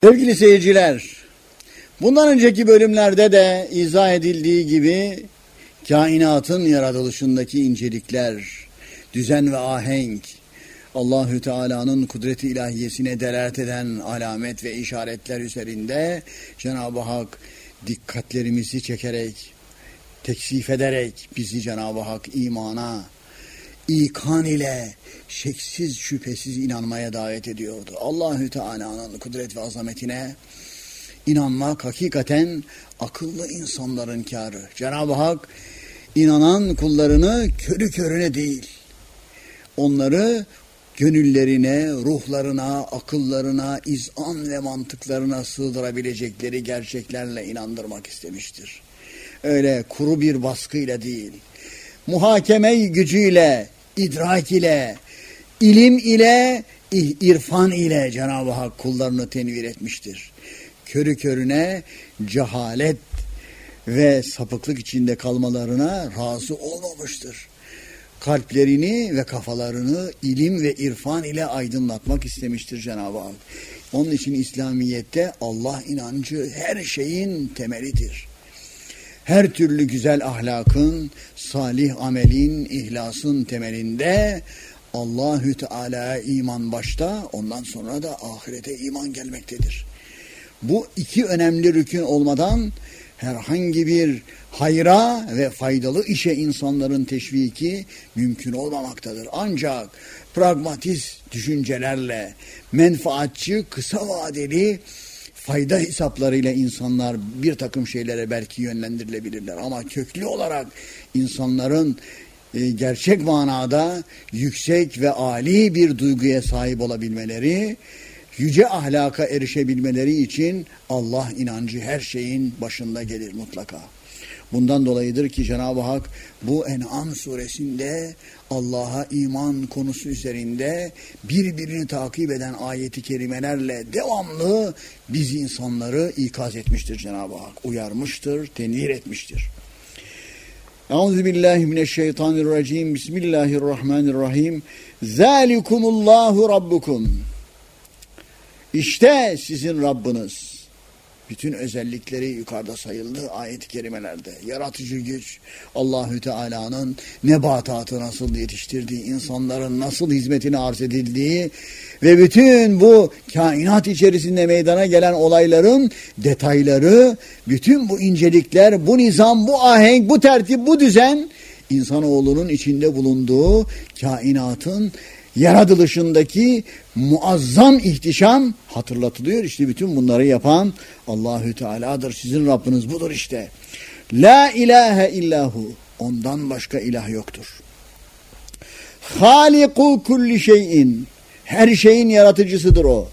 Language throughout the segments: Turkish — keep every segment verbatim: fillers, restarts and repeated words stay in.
Sevgili seyirciler, bundan önceki bölümlerde de izah edildiği gibi kainatın yaratılışındaki incelikler, düzen ve ahenk, Allahü Teala'nın kudreti ilahiyesine delalet eden alamet ve işaretler üzerinde Cenab-ı Hak dikkatlerimizi çekerek, teksif ederek bizi Cenab-ı Hak imana, İkan ile şeksiz şüphesiz inanmaya davet ediyordu. Allahü Teala'nın kudret ve azametine inanmak hakikaten akıllı insanların kârı. Cenab-ı Hak inanan kullarını körü körüne değil, onları gönüllerine, ruhlarına, akıllarına, izan ve mantıklarına sığdırabilecekleri gerçeklerle inandırmak istemiştir. Öyle kuru bir baskıyla değil, muhakeme gücüyle, idrak ile, ilim ile, irfan ile Cenab-ı Hak kullarını tenvir etmiştir. Körü körüne cehalet ve sapıklık içinde kalmalarına razı olmamıştır. Kalplerini ve kafalarını ilim ve irfan ile aydınlatmak istemiştir Cenab-ı Hak. Onun için İslamiyet'te Allah inancı her şeyin temelidir. Her türlü güzel ahlakın, salih amelin, ihlasın temelinde Allahü Teala'ya iman başta, ondan sonra da ahirete iman gelmektedir. Bu iki önemli rükün olmadan herhangi bir hayra ve faydalı işe insanların teşviki mümkün olmamaktadır. Ancak pragmatist düşüncelerle, menfaatçi, kısa vadeli fayda hesaplarıyla insanlar bir takım şeylere belki yönlendirilebilirler. Ama köklü olarak insanların e, gerçek manada yüksek ve âli bir duyguya sahip olabilmeleri, yüce ahlaka erişebilmeleri için Allah inancı her şeyin başında gelir mutlaka. Bundan dolayıdır ki Cenab-ı Hak bu En'am suresinde Allah'a iman konusu üzerinde birbirini takip eden ayeti kerimelerle devamlı biz insanları ikaz etmiştir Cenab-ı Hak. Uyarmıştır, tenvir etmiştir. Euzubillahimineşşeytanirracim. Bismillahirrahmanirrahim. Zalikumullahu Rabbukum. İşte sizin Rabbiniz. Bütün özellikleri yukarıda sayıldı ayet-i kerimelerde. Yaratıcı güç, Allahü Teala'nın nebatatı nasıl yetiştirdiği, insanların nasıl hizmetine arz edildiği ve bütün bu kainat içerisinde meydana gelen olayların detayları, bütün bu incelikler, bu nizam, bu ahenk, bu tertip, bu düzen, insanoğlunun içinde bulunduğu kainatın yaratılışındaki muazzam ihtişam hatırlatılıyor. İşte bütün bunları yapan Allahü Teala'dır. Sizin Rabbiniz budur işte. La ilahe illahu. Ondan başka ilah yoktur. Haliku kulli şeyin. Her şeyin yaratıcısıdır o.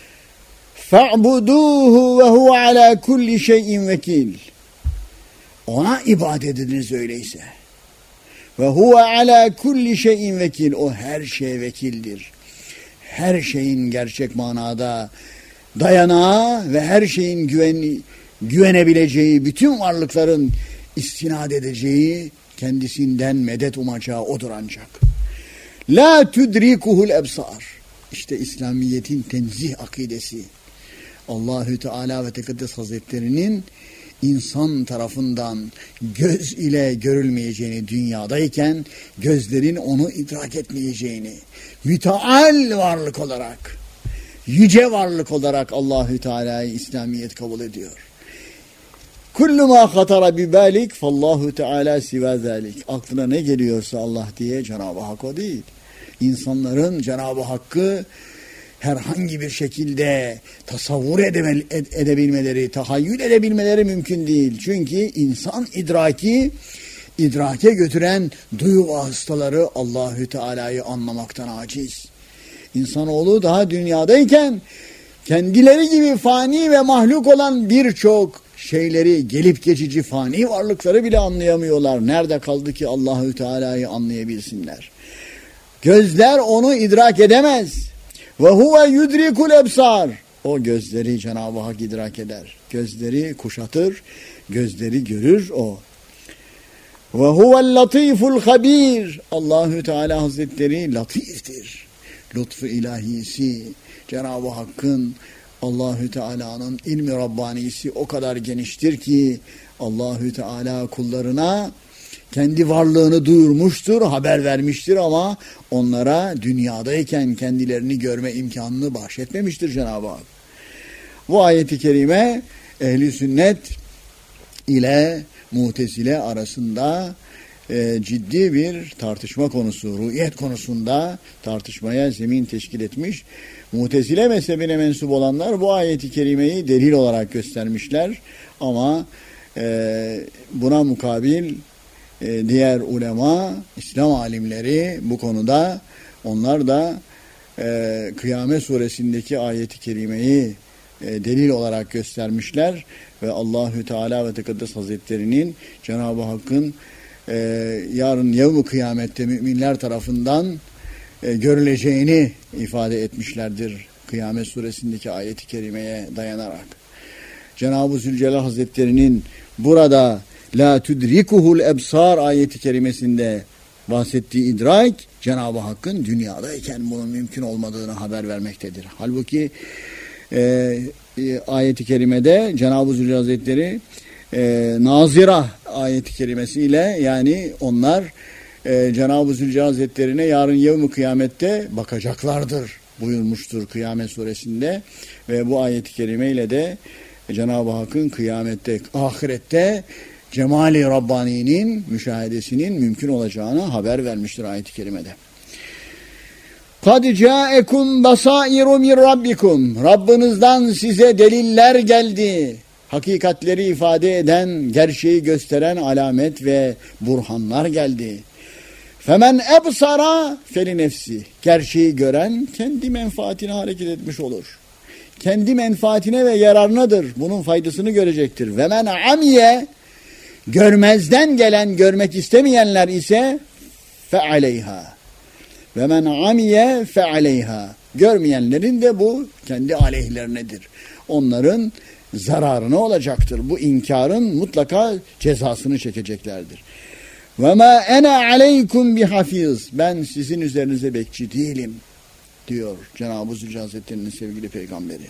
Fa'buduhu ve huve ala kulli şeyin vekil. Ona ibadet ediniz öyleyse. Ve huve ala kulli şeyin vekil. O her şeye vekildir. Her şeyin gerçek manada dayanağı ve her şeyin güven, güvenebileceği, bütün varlıkların istinad edeceği, kendisinden medet umacağı odur ancak. La tudrikuhul ebsar. İşte İslamiyet'in tenzih akidesi. Allahü Teala ve Tekaddes Hazretleri'nin insan tarafından göz ile görülmeyeceğini, dünyadayken gözlerin onu idrak etmeyeceğini, müteal varlık olarak, yüce varlık olarak Allahü Teala'yı İslamiyet kabul ediyor. Kullu ma hatara bi balik fallahu Teala siva zalik. Aklına ne geliyorsa Allah diye Cenab-ı Hak o değil. İnsanların Cenab-ı Hakk'ı herhangi bir şekilde tasavvur edebilmeleri, tahayyül edebilmeleri mümkün değil. Çünkü insan idraki, idrake götüren duyu vasıtaları Allahü Teala'yı anlamaktan aciz. İnsanoğlu daha dünyadayken kendileri gibi fani ve mahluk olan birçok şeyleri, gelip geçici fani varlıkları bile anlayamıyorlar. Nerede kaldı ki Allahü Teala'yı anlayabilsinler? Gözler onu idrak edemez. Ve huve yudrikul ebsar. O gözleri Cenab-ı Hak idrak eder. Gözleri kuşatır, gözleri görür o. Ve huvel latiful habir. Allahü Teala Hazretleri latiftir. Lütfu ilahisi, Cenab-ı Hakk'ın Allahü Teala'nın ilmi Rabbanisi o kadar geniştir ki Allahü Teala kullarına kendi varlığını duyurmuştur, haber vermiştir ama onlara dünyadayken kendilerini görme imkanını bahşetmemiştir Cenab-ı Hak. Bu ayeti kerime ehli sünnet ile Mu'tezile arasında e, ciddi bir tartışma konusu, ruhiyet konusunda tartışmaya zemin teşkil etmiş. Mu'tezile mezhebine mensup olanlar bu ayeti kerimeyi delil olarak göstermişler ama e, buna mukabil e, diğer ulema, İslam alimleri bu konuda onlar da e, Kıyamet suresindeki ayeti kerimeyi e, delil olarak göstermişler ve Allahü Teala ve Tekaddes Hazretleri'nin Cenab-ı Hakk'ın e, yarın yevm-i kıyamette müminler tarafından e, görüleceğini ifade etmişlerdir Kıyamet suresindeki ayeti kerimeye dayanarak. Cenab-ı Zülcelal Hazretleri'nin burada la tudrikuhul ebsar ayeti kerimesinde bahsettiği idrak Cenab-ı Hakk'ın dünyadayken bunun mümkün olmadığını haber vermektedir. Halbuki e, e, ayeti kerimede Cenab-ı Zülcelal Hazretleri e, nazira ayeti kerimesiyle yani onlar e, Cenab-ı Zülcelal Hazretlerine yarın yevm-i kıyamette bakacaklardır buyurmuştur Kıyamet suresinde ve bu ayeti kerimeyle de Cenab-ı Hakk'ın kıyamette, ahirette Cemali Rabbani'nin müşahedesinin mümkün olacağını haber vermiştir ayet-i kerimede. قَدْ جَاءَكُمْ بَصَائِرُ مِنْ رَبِّكُمْ Rabbinizden size deliller geldi. Hakikatleri ifade eden, gerçeği gösteren alamet ve burhanlar geldi. فَمَنْ اَبْصَرَ فَلِنَفْسِ Gerçeği gören kendi menfaatine hareket etmiş olur. Kendi menfaatine ve yararınadır. Bunun faydasını görecektir. Ve men amiye görmezden gelen, görmek istemeyenler ise fe aleyha. Ve men amiye fe aleyha. Görmeyenlerin de bu kendi aleyhlerinedir. Onların zararına olacaktır. Bu inkarın mutlaka cezasını çekeceklerdir. Ve ma ene aleykum bihafiz. Ben sizin üzerinize bekçi değilim diyor Cenab-ı Zülcelal Hazretleri'nin sevgili peygamberi.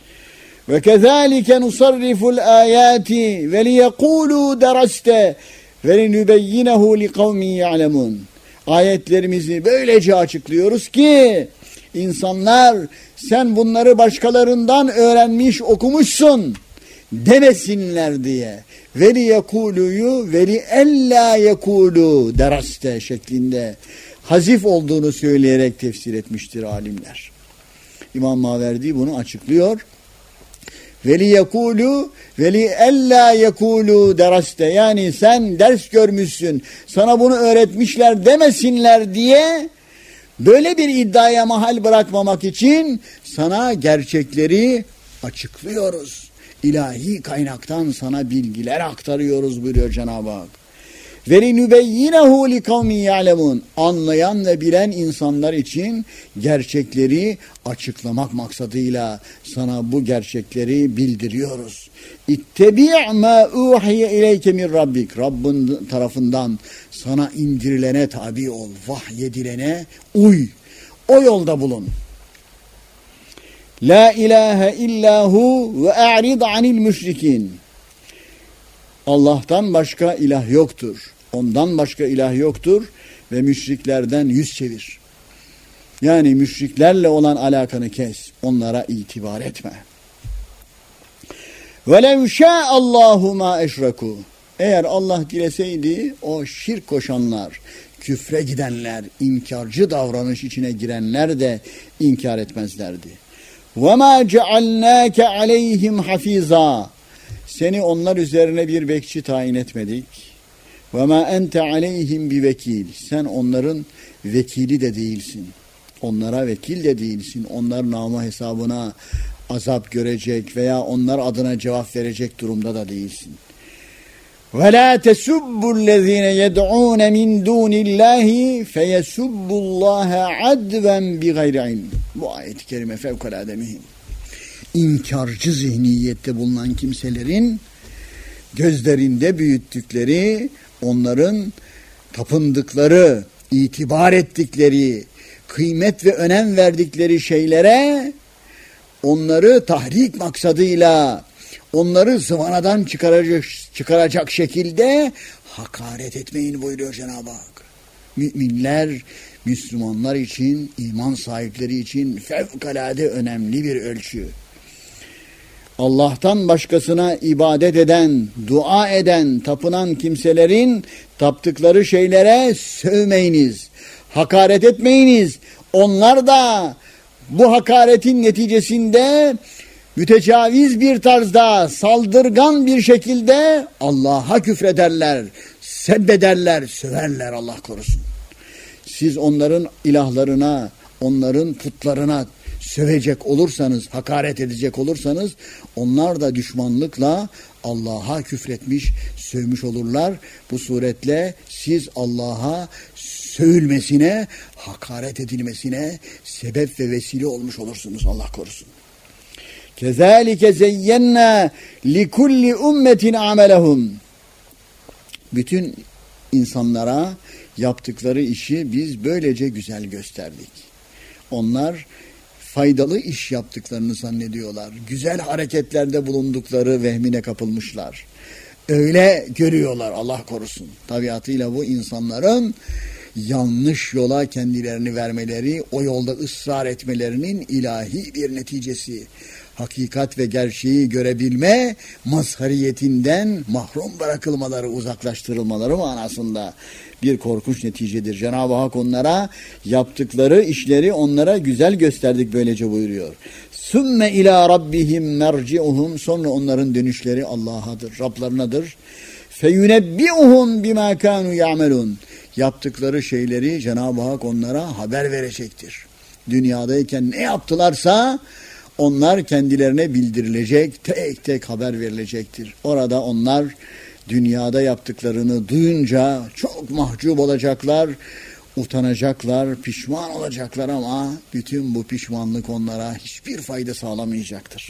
Ve kezalike nusarriful ayati ve liyekulu deraste ve linübeyyinehu liqavmin ya'lemun. Ayetlerimizi böylece açıklıyoruz ki insanlar sen bunları başkalarından öğrenmiş okumuşsun demesinler diye. Ve liyekuluyu ve li ella yekulu deraste şeklinde hazif olduğunu söyleyerek tefsir etmiştir alimler. İmam Maverdi bunu açıklıyor. Veli yekulu veli ella yekulu deraste yani sen ders görmüşsün sana bunu öğretmişler demesinler diye böyle bir iddiaya mahal bırakmamak için sana gerçekleri açıklıyoruz. İlahi kaynaktan sana bilgiler aktarıyoruz buyuruyor Cenab-ı Hak. وَلِنُبَيِّنَهُ لِقَوْمٍ يَعْلَمُونَ Anlayan ve bilen insanlar için gerçekleri açıklamak maksadıyla sana bu gerçekleri bildiriyoruz. İttebi' مَا اُوحِيَ اِلَيْكَ مِنْ رَبِّكَ Rabbin tarafından sana indirilene tabi ol, vahyedilene uy, o yolda bulun. La ilahe illahu ve a'rid anil müşrikin Allah'tan başka ilah yoktur. Ondan başka ilah yoktur ve müşriklerden yüz çevir. Yani müşriklerle olan alakanı kes. Onlara itibar etme. وَلَوْ شَاءَ اللّٰهُ مَا اَشْرَكُوا Eğer Allah dileseydi o şirk koşanlar, küfre gidenler, inkarcı davranış içine girenler de inkar etmezlerdi. وَمَا جَعَلْنَاكَ عَلَيْهِمْ حَفِيظًا Seni onlar üzerine bir bekçi tayin etmedik. وَمَا أَنْتَ عَلَيْهِمْ بِوَكِيلٍ Sen onların vekili de değilsin. Onlara vekil de değilsin. Onlar namı hesabına azap görecek veya onlar adına cevap verecek durumda da değilsin. وَلَا تَسُبُّوا الَّذ۪ينَ يَدْعُونَ مِنْ دُونِ اللّٰهِ فَيَسُبُّوا اللّٰهَ عَدْوًا بِغَيْرِ عِلْمٍ Bu ayet-i kerime fevkalade mühim. İnkarcı zihniyette bulunan kimselerin gözlerinde büyüttükleri, onların tapındıkları, itibar ettikleri, kıymet ve önem verdikleri şeylere onları tahrik maksadıyla, onları zıvanadan çıkaracak, çıkaracak şekilde hakaret etmeyin buyuruyor Cenab-ı Hak. Müminler, Müslümanlar için, iman sahipleri için fevkalade önemli bir ölçü. Allah'tan başkasına ibadet eden, dua eden, tapınan kimselerin taptıkları şeylere sövmeyiniz, hakaret etmeyiniz. Onlar da bu hakaretin neticesinde mütecaviz bir tarzda, saldırgan bir şekilde Allah'a küfrederler, sebbederler, söverler, Allah korusun. Siz onların ilahlarına, onların putlarına sövecek olursanız, hakaret edecek olursanız, onlar da düşmanlıkla Allah'a küfretmiş, sövmüş olurlar. Bu suretle siz Allah'a sövülmesine, hakaret edilmesine sebep ve vesile olmuş olursunuz, Allah korusun. Kezalike zeyyenna likulli ummetin amelehum. Bütün insanlara yaptıkları işi biz böylece güzel gösterdik. Onlar faydalı iş yaptıklarını zannediyorlar. Güzel hareketlerde bulundukları vehmine kapılmışlar. Öyle görüyorlar, Allah korusun. Tabiatıyla bu insanların yanlış yola kendilerini vermeleri, o yolda ısrar etmelerinin ilahi bir neticesi. Hakikat ve gerçeği görebilme mazhariyetinden mahrum bırakılmaları, uzaklaştırılmaları manasında bir korkunç neticedir. Cenab-ı Hak onlara yaptıkları işleri onlara güzel gösterdik böylece buyuruyor. Sümme ila rabbihim merci'uhum, sonra onların dönüşleri Allah'adır, Rablarınadır. Feyunebbi'uhum bima kanu ya'melun. Yaptıkları şeyleri Cenab-ı Hak onlara haber verecektir. Dünyadayken ne yaptılarsa onlar kendilerine bildirilecek, tek tek haber verilecektir. Orada onlar dünyada yaptıklarını duyunca çok mahcup olacaklar, utanacaklar, pişman olacaklar ama bütün bu pişmanlık onlara hiçbir fayda sağlamayacaktır.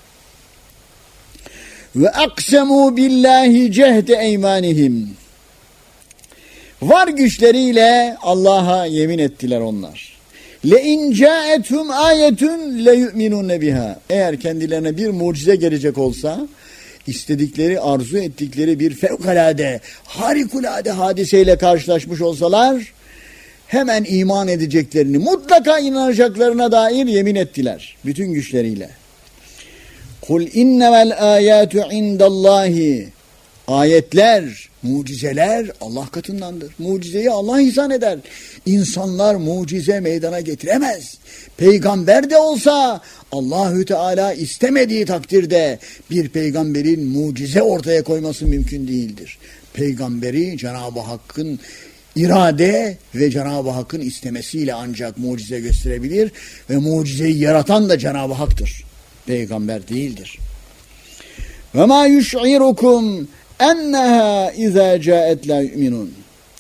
Ve aksemu billahi cehde eymanihim. Var güçleriyle Allah'a yemin ettiler onlar. Le in ca'etum ayetun le yu'minun biha. Eğer kendilerine bir mucize gelecek olsa, istedikleri, arzu ettikleri bir fevkalade, harikulade hadiseyle karşılaşmış olsalar, hemen iman edeceklerini, mutlaka inanacaklarına dair yemin ettiler. Bütün güçleriyle. Kul innemel ayatu indallahi. Ayetler, mucizeler Allah katındandır. Mucizeyi Allah ihsan eder. İnsanlar mucize meydana getiremez. Peygamber de olsa Allahü Teala istemediği takdirde bir peygamberin mucize ortaya koyması mümkün değildir. Peygamberi Cenab-ı Hakk'ın irade ve Cenab-ı Hakk'ın istemesiyle ancak mucize gösterebilir ve mucizeyi yaratan da Cenab-ı Hak'tır. Peygamber değildir. Ve ma yuş'irukum enneha izâ câet lâ yu'minun.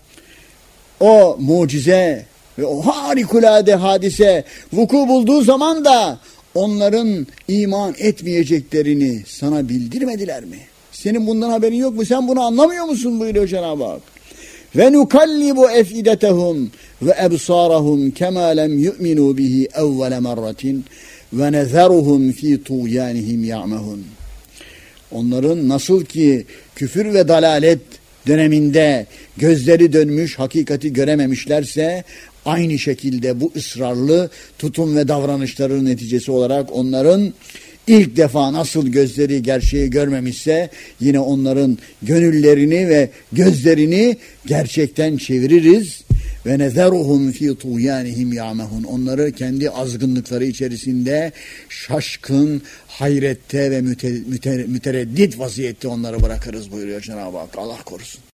O mucize ve o harikulade hadise vuku bulduğu zaman da onların iman etmeyeceklerini sana bildirmediler mi? Senin bundan haberin yok mu? Sen bunu anlamıyor musun? Buyuruyor Cenab-ı Hak. Ve nukallibu efidetehum ve ebsarahum kema lem yu'minu bihi evvele merratin ve nezeruhum fi tuğyanihim ya'mehun. Onların nasıl ki küfür ve dalalet döneminde gözleri dönmüş, hakikati görememişlerse, aynı şekilde bu ısrarlı tutum ve davranışların neticesi olarak onların ilk defa nasıl gözleri gerçeği görmemişse, yine onların gönüllerini ve gözlerini gerçekten çeviririz. Ve nezeruhum fi tuğyanihim ya'mehun. Onları kendi azgınlıkları içerisinde şaşkın, hayrette ve müte, müte, mütereddit vaziyette onları bırakırız buyuruyor Cenab-ı Hak. Allah korusun.